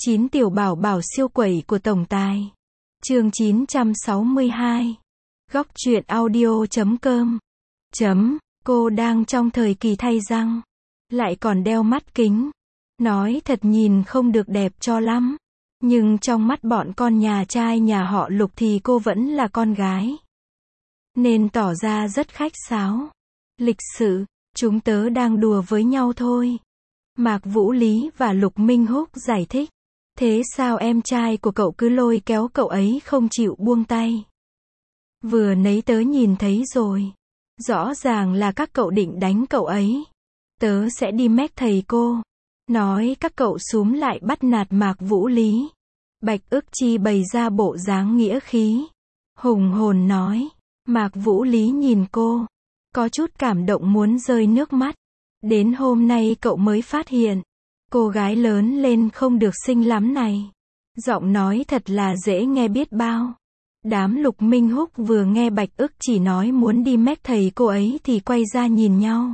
9 tiểu bảo bảo siêu quẩy của tổng tài. Chương 962. Góc truyện audio.com. Cô đang trong thời kỳ thay răng, lại còn đeo mắt kính. Nói thật nhìn không được đẹp cho lắm, nhưng trong mắt bọn con nhà trai nhà họ Lục thì cô vẫn là con gái, nên tỏ ra rất khách sáo, lịch sự. Chúng tớ đang đùa với nhau thôi. Mạc Vũ Lý và Lục Minh Húc giải thích. Thế sao em trai của cậu cứ lôi kéo cậu ấy không chịu buông tay? Vừa nãy tớ nhìn thấy rồi. Rõ ràng là các cậu định đánh cậu ấy. Tớ sẽ đi mách thầy cô. Nói các cậu xúm lại bắt nạt Mạc Vũ Lý. Bạch Ức Chi bày ra bộ dáng nghĩa khí, hùng hồn nói. Mạc Vũ Lý nhìn cô, có chút cảm động muốn rơi nước mắt. Đến hôm nay cậu mới phát hiện, cô gái lớn lên không được xinh lắm này. Giọng nói thật là dễ nghe biết bao. Đám Lục Minh Húc vừa nghe Bạch Ức chỉ nói muốn đi mách thầy cô ấy thì quay ra nhìn nhau.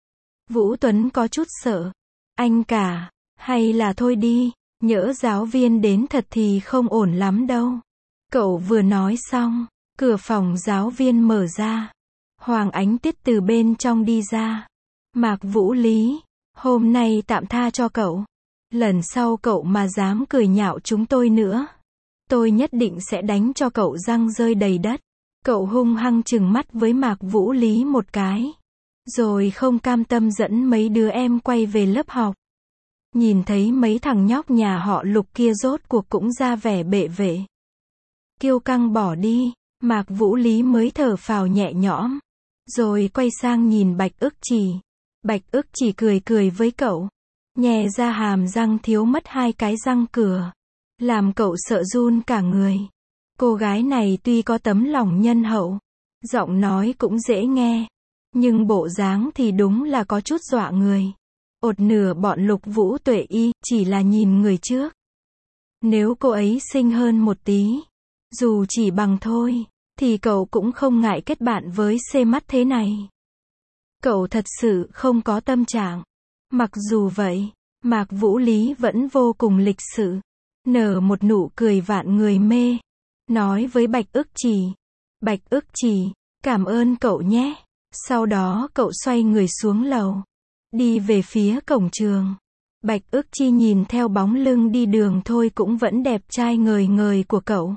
Vũ Tuấn có chút sợ. Anh cả, hay là thôi đi, nhỡ giáo viên đến thật thì không ổn lắm đâu. Cậu vừa nói xong, cửa phòng giáo viên mở ra. Hoàng Ánh Tiết từ bên trong đi ra. Mạc Vũ Lý, hôm nay tạm tha cho cậu. Lần sau cậu mà dám cười nhạo chúng tôi nữa, tôi nhất định sẽ đánh cho cậu răng rơi đầy đất. Cậu hung hăng trừng mắt với Mạc Vũ Lý một cái, rồi không cam tâm dẫn mấy đứa em quay về lớp học. Nhìn thấy mấy thằng nhóc nhà họ Lục kia rốt cuộc cũng ra vẻ bệ vệ, kiêu căng bỏ đi, Mạc Vũ Lý mới thở phào nhẹ nhõm, rồi quay sang nhìn Bạch Ức Chỉ. Bạch Ức Chỉ cười cười với cậu, nhè ra hàm răng thiếu mất 2 cái răng cửa, làm cậu sợ run cả người. Cô gái này tuy có tấm lòng nhân hậu, giọng nói cũng dễ nghe, nhưng bộ dáng thì đúng là có chút dọa người. Ột nửa bọn Lục Vũ Tuệ y, chỉ là nhìn người trước. Nếu cô ấy xinh hơn một tí, dù chỉ bằng thôi, thì cậu cũng không ngại kết bạn với xê mắt thế này. Cậu thật sự không có tâm trạng. Mặc dù vậy, Mạc Vũ Lý vẫn vô cùng lịch sự, nở một nụ cười vạn người mê, nói với Bạch Ức Chỉ. Bạch Ức Chỉ, cảm ơn cậu nhé. Sau đó cậu xoay người xuống lầu, đi về phía cổng trường. Bạch Ức Chi nhìn theo bóng lưng đi đường thôi cũng vẫn đẹp trai ngời ngời của cậu,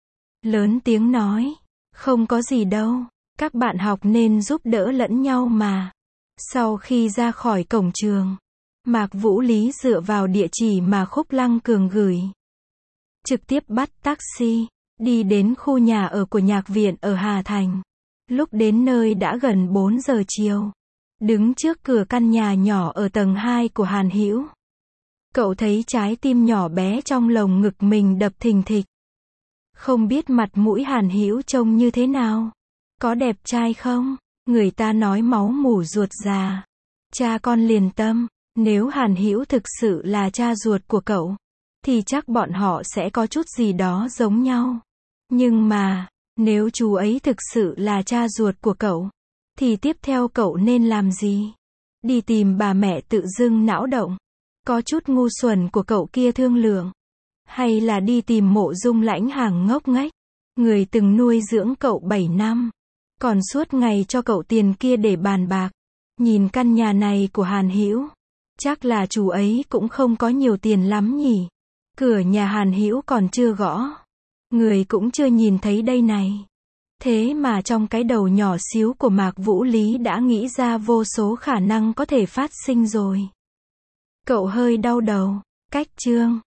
lớn tiếng nói, không có gì đâu, các bạn học nên giúp đỡ lẫn nhau mà. Sau khi ra khỏi cổng trường, Mạc Vũ Lý dựa vào địa chỉ mà Khúc Lăng Cường gửi, trực tiếp bắt taxi, đi đến khu nhà ở của nhạc viện ở Hà Thành. Lúc đến nơi đã gần 4 giờ chiều. Đứng trước cửa căn nhà nhỏ ở tầng 2 của Hàn Hữu, cậu thấy trái tim nhỏ bé trong lồng ngực mình đập thình thịch. Không biết mặt mũi Hàn Hữu trông như thế nào? Có đẹp trai không? Người ta nói máu mủ ruột già. Cha con liền tâm, nếu Hàn Hữu thực sự là cha ruột của cậu, thì chắc bọn họ sẽ có chút gì đó giống nhau. Nhưng mà, nếu chú ấy thực sự là cha ruột của cậu, thì tiếp theo cậu nên làm gì? Đi tìm bà mẹ tự dưng não động, có chút ngu xuẩn của cậu kia thương lượng, hay là đi tìm Mộ Dung Lãnh hàng ngốc nghếch, người từng nuôi dưỡng cậu 7 năm, còn suốt ngày cho cậu tiền kia để bàn bạc. Nhìn căn nhà này của Hàn Hữu, chắc là chú ấy cũng không có nhiều tiền lắm nhỉ. Cửa nhà Hàn Hữu còn chưa gõ, người cũng chưa nhìn thấy đây này. Thế mà trong cái đầu nhỏ xíu của Mạc Vũ Lý đã nghĩ ra vô số khả năng có thể phát sinh rồi. Cậu hơi đau đầu. Cách chương